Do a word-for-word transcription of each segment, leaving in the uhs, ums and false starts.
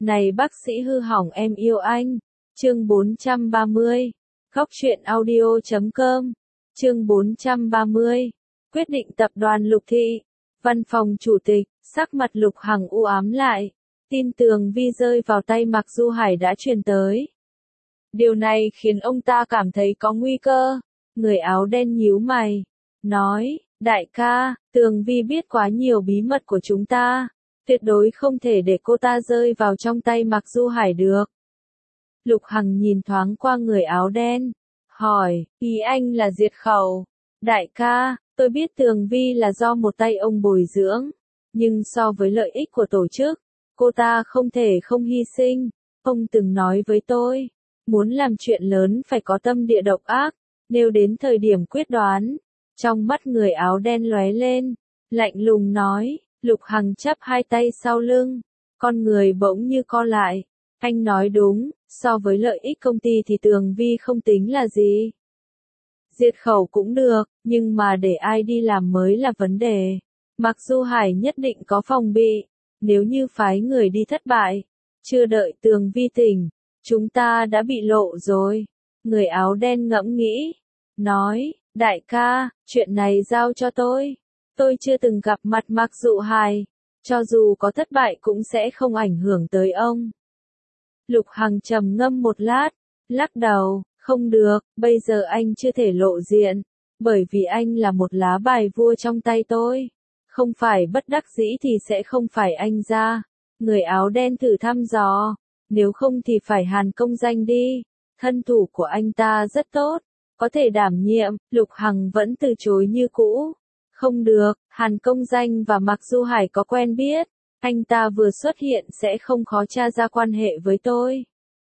Này bác sĩ hư hỏng em yêu anh. Chương bốn trăm ba mươi. Góc truyện audio chấm com. Chương bốn trăm ba mươi. Quyết định tập đoàn Lục Thị. Văn phòng chủ tịch, sắc mặt Lục Hằng u ám lại. Tin Tường Vi rơi vào tay Mạc Du Hải đã truyền tới. Điều này khiến ông ta cảm thấy có nguy cơ. Người áo đen nhíu mày, nói, đại ca, Tường Vi biết quá nhiều bí mật của chúng ta. Tuyệt đối không thể để cô ta rơi vào trong tay Mạc Du Hải được. Lục Hằng nhìn thoáng qua người áo đen, hỏi, ý anh là diệt khẩu. Đại ca, tôi biết Tường Vi là do một tay ông bồi dưỡng, nhưng so với lợi ích của tổ chức, cô ta không thể không hy sinh. Ông từng nói với tôi, muốn làm chuyện lớn phải có tâm địa độc ác, nếu đến thời điểm quyết đoán. Trong mắt người áo đen lóe lên, lạnh lùng nói. Lục Hằng chắp hai tay sau lưng, con người bỗng như co lại. Anh nói đúng, so với lợi ích công ty thì Tường Vi không tính là gì. Diệt khẩu cũng được, nhưng mà để ai đi làm mới là vấn đề. Mặc Du Hải nhất định có phòng bị, nếu như phái người đi thất bại, chưa đợi Tường Vi tỉnh, chúng ta đã bị lộ rồi. Người áo đen ngẫm nghĩ, nói, đại ca, chuyện này giao cho tôi. Tôi chưa từng gặp mặt Mạc Du Hải, cho dù có thất bại cũng sẽ không ảnh hưởng tới ông. Lục Hằng trầm ngâm một lát, lắc đầu, không được, bây giờ anh chưa thể lộ diện, bởi vì anh là một lá bài vua trong tay tôi. Không phải bất đắc dĩ thì sẽ không phải anh ra. Người áo đen thử thăm dò, nếu không thì phải Hàn Công Danh đi, thân thủ của anh ta rất tốt, có thể đảm nhiệm. Lục Hằng vẫn từ chối như cũ. Không được, Hàn Công Danh và Mạc Du Hải có quen biết, anh ta vừa xuất hiện sẽ không khó tra ra quan hệ với tôi.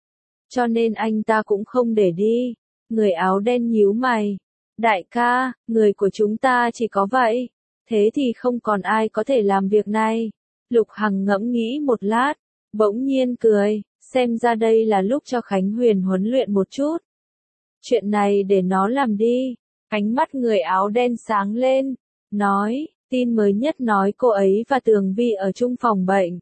Cho nên anh ta cũng không để đi. Người áo đen nhíu mày. Đại ca, người của chúng ta chỉ có vậy, thế thì không còn ai có thể làm việc này. Lục Hằng ngẫm nghĩ một lát, bỗng nhiên cười, xem ra đây là lúc cho Khánh Huyền huấn luyện một chút. Chuyện này để nó làm đi. Ánh mắt người áo đen sáng lên. Nói, tin mới nhất nói cô ấy và Tường Vi ở chung phòng bệnh.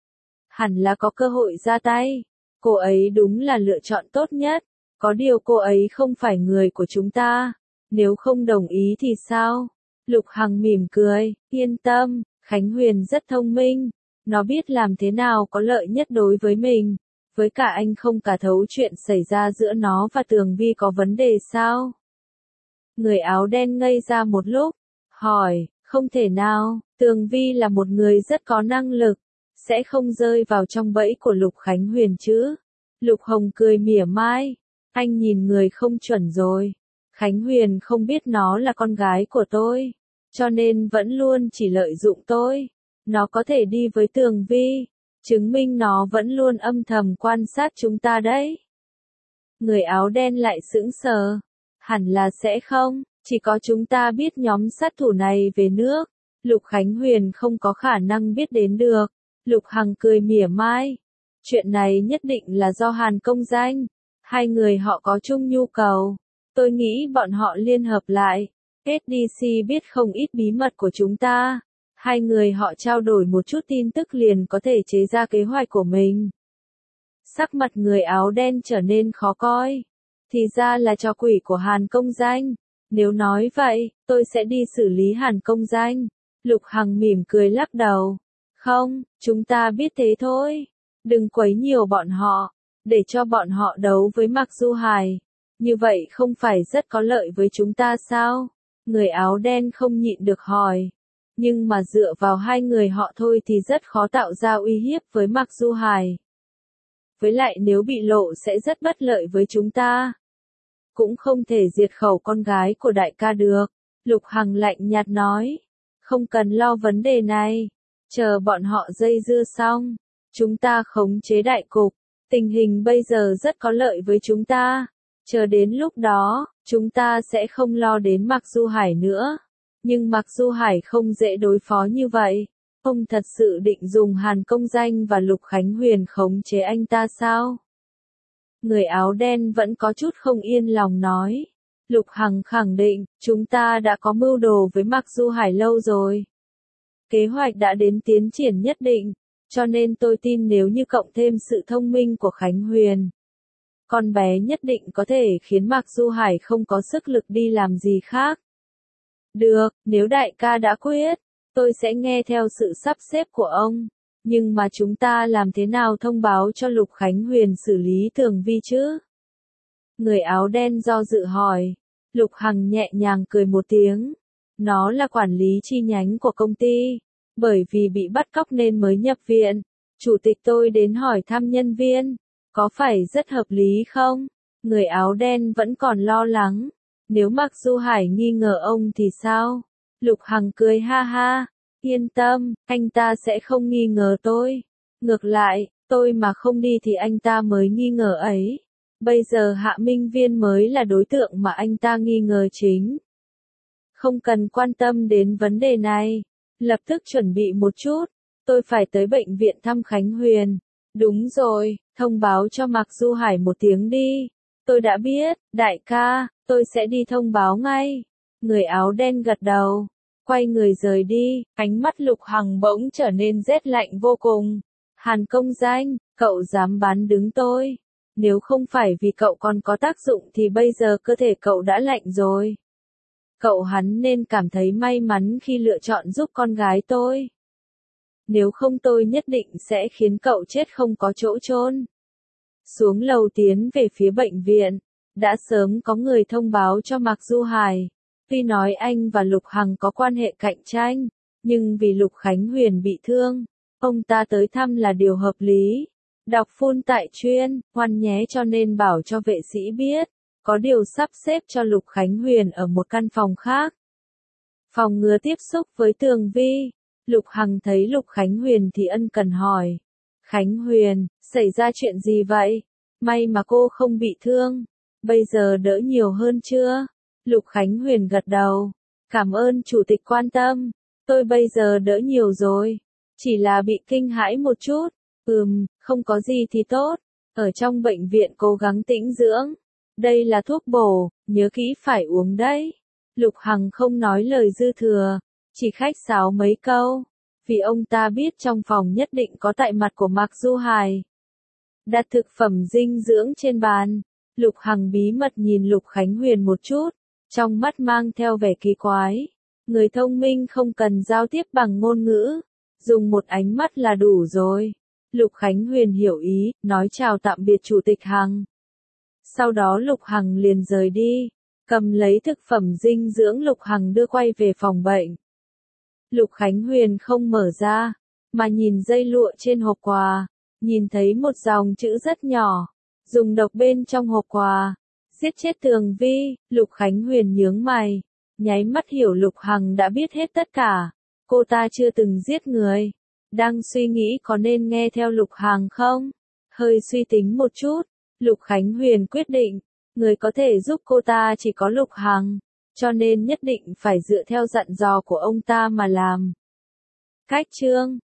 Hẳn là có cơ hội ra tay. Cô ấy đúng là lựa chọn tốt nhất. Có điều cô ấy không phải người của chúng ta. Nếu không đồng ý thì sao? Lục Hằng mỉm cười, yên tâm, Khánh Huyền rất thông minh. Nó biết làm thế nào có lợi nhất đối với mình. Với cả anh không cả thấu chuyện xảy ra giữa nó và Tường Vi có vấn đề sao? Người áo đen ngây ra một lúc. Hỏi, không thể nào, Tường Vi là một người rất có năng lực, sẽ không rơi vào trong bẫy của Lục Khánh Huyền chứ. Lục Hồng cười mỉa mai, anh nhìn người không chuẩn rồi. Khánh Huyền không biết nó là con gái của tôi, cho nên vẫn luôn chỉ lợi dụng tôi. Nó có thể đi với Tường Vi, chứng minh nó vẫn luôn âm thầm quan sát chúng ta đấy. Người áo đen lại sững sờ, hẳn là sẽ không. Chỉ có chúng ta biết nhóm sát thủ này về nước, Lục Khánh Huyền không có khả năng biết đến được. Lục Hằng cười mỉa mai. Chuyện này nhất định là do Hàn Công Danh. Hai người họ có chung nhu cầu. Tôi nghĩ bọn họ liên hợp lại. ét đê xê biết không ít bí mật của chúng ta. Hai người họ trao đổi một chút tin tức liền có thể chế ra kế hoạch của mình. Sắc mặt người áo đen trở nên khó coi. Thì ra là trò quỷ của Hàn Công Danh. Nếu nói vậy, tôi sẽ đi xử lý Hàn Công Danh. Lục Hằng mỉm cười lắc đầu. Không, chúng ta biết thế thôi. Đừng quấy nhiều bọn họ, để cho bọn họ đấu với Mạc Du Hải. Như vậy không phải rất có lợi với chúng ta sao? Người áo đen không nhịn được hỏi. Nhưng mà dựa vào hai người họ thôi thì rất khó tạo ra uy hiếp với Mạc Du Hải. Với lại nếu bị lộ sẽ rất bất lợi với chúng ta. Cũng không thể diệt khẩu con gái của đại ca được. Lục Hằng lạnh nhạt nói. Không cần lo vấn đề này. Chờ bọn họ dây dưa xong. Chúng ta khống chế đại cục. Tình hình bây giờ rất có lợi với chúng ta. Chờ đến lúc đó, chúng ta sẽ không lo đến Mạc Du Hải nữa. Nhưng Mạc Du Hải không dễ đối phó như vậy. Ông thật sự định dùng Hàn Công Danh và Lục Khánh Huyền khống chế anh ta sao? Người áo đen vẫn có chút không yên lòng nói. Lục Hằng khẳng định, chúng ta đã có mưu đồ với Mạc Du Hải lâu rồi. Kế hoạch đã đến tiến triển nhất định, cho nên tôi tin nếu như cộng thêm sự thông minh của Khánh Huyền, con bé nhất định có thể khiến Mạc Du Hải không có sức lực đi làm gì khác. Được, nếu đại ca đã quyết, tôi sẽ nghe theo sự sắp xếp của ông. Nhưng mà chúng ta làm thế nào thông báo cho Lục Khánh Huyền xử lý Tường Vi chứ? Người áo đen do dự hỏi. Lục Hằng nhẹ nhàng cười một tiếng. Nó là quản lý chi nhánh của công ty. Bởi vì bị bắt cóc nên mới nhập viện. Chủ tịch tôi đến hỏi thăm nhân viên. Có phải rất hợp lý không? Người áo đen vẫn còn lo lắng. Nếu Mạc Du Hải nghi ngờ ông thì sao? Lục Hằng cười ha ha. Yên tâm, anh ta sẽ không nghi ngờ tôi. Ngược lại, tôi mà không đi thì anh ta mới nghi ngờ ấy. Bây giờ Hạ Minh Viên mới là đối tượng mà anh ta nghi ngờ chính. Không cần quan tâm đến vấn đề này. Lập tức chuẩn bị một chút. Tôi phải tới bệnh viện thăm Khánh Huyền. Đúng rồi, thông báo cho Mạc Du Hải một tiếng đi. Tôi đã biết, đại ca, tôi sẽ đi thông báo ngay. Người áo đen gật đầu. Quay người rời đi, ánh mắt Lục Hằng bỗng trở nên rét lạnh vô cùng. Hàn công danh, cậu dám bán đứng tôi. Nếu không phải vì cậu còn có tác dụng thì bây giờ cơ thể cậu đã lạnh rồi. Cậu hắn nên cảm thấy may mắn khi lựa chọn giúp con gái tôi. Nếu không tôi nhất định sẽ khiến cậu chết không có chỗ chôn. Xuống lầu tiến về phía bệnh viện, đã sớm có người thông báo cho Mạc Du Hải. Tuy nói anh và Lục Hằng có quan hệ cạnh tranh, nhưng vì Lục Khánh Huyền bị thương, ông ta tới thăm là điều hợp lý. Đọc phun tại chuyên, ngoan nhé cho nên bảo cho vệ sĩ biết, có điều sắp xếp cho Lục Khánh Huyền ở một căn phòng khác. Phòng ngừa tiếp xúc với Tường Vi, Lục Hằng thấy Lục Khánh Huyền thì ân cần hỏi. Khánh Huyền, xảy ra chuyện gì vậy? May mà cô không bị thương. Bây giờ đỡ nhiều hơn chưa? Lục Khánh Huyền gật đầu. Cảm ơn chủ tịch quan tâm. Tôi bây giờ đỡ nhiều rồi. Chỉ là bị kinh hãi một chút. Ừm, không có gì thì tốt. Ở trong bệnh viện cố gắng tĩnh dưỡng. Đây là thuốc bổ, nhớ kỹ phải uống đấy. Lục Hằng không nói lời dư thừa. Chỉ khách sáo mấy câu. Vì ông ta biết trong phòng nhất định có tại mặt của Mạc Du Hải. Đặt thực phẩm dinh dưỡng trên bàn. Lục Hằng bí mật nhìn Lục Khánh Huyền một chút. Trong mắt mang theo vẻ kỳ quái. Người thông minh không cần giao tiếp bằng ngôn ngữ. Dùng một ánh mắt là đủ rồi. Lục Khánh Huyền hiểu ý, nói chào tạm biệt chủ tịch Hằng. Sau đó Lục Hằng liền rời đi. Cầm lấy thực phẩm dinh dưỡng Lục Hằng đưa quay về phòng bệnh. Lục Khánh Huyền không mở ra, mà nhìn dây lụa trên hộp quà. Nhìn thấy một dòng chữ rất nhỏ. Dùng độc bên trong hộp quà. Giết chết Tường Vi, Lục Khánh Huyền nhướng mày. Nháy mắt hiểu Lục Hằng đã biết hết tất cả. Cô ta chưa từng giết người. Đang suy nghĩ có nên nghe theo Lục Hằng không? Hơi suy tính một chút. Lục Khánh Huyền quyết định. Người có thể giúp cô ta chỉ có Lục Hằng. Cho nên nhất định phải dựa theo dặn dò của ông ta mà làm. Cách chương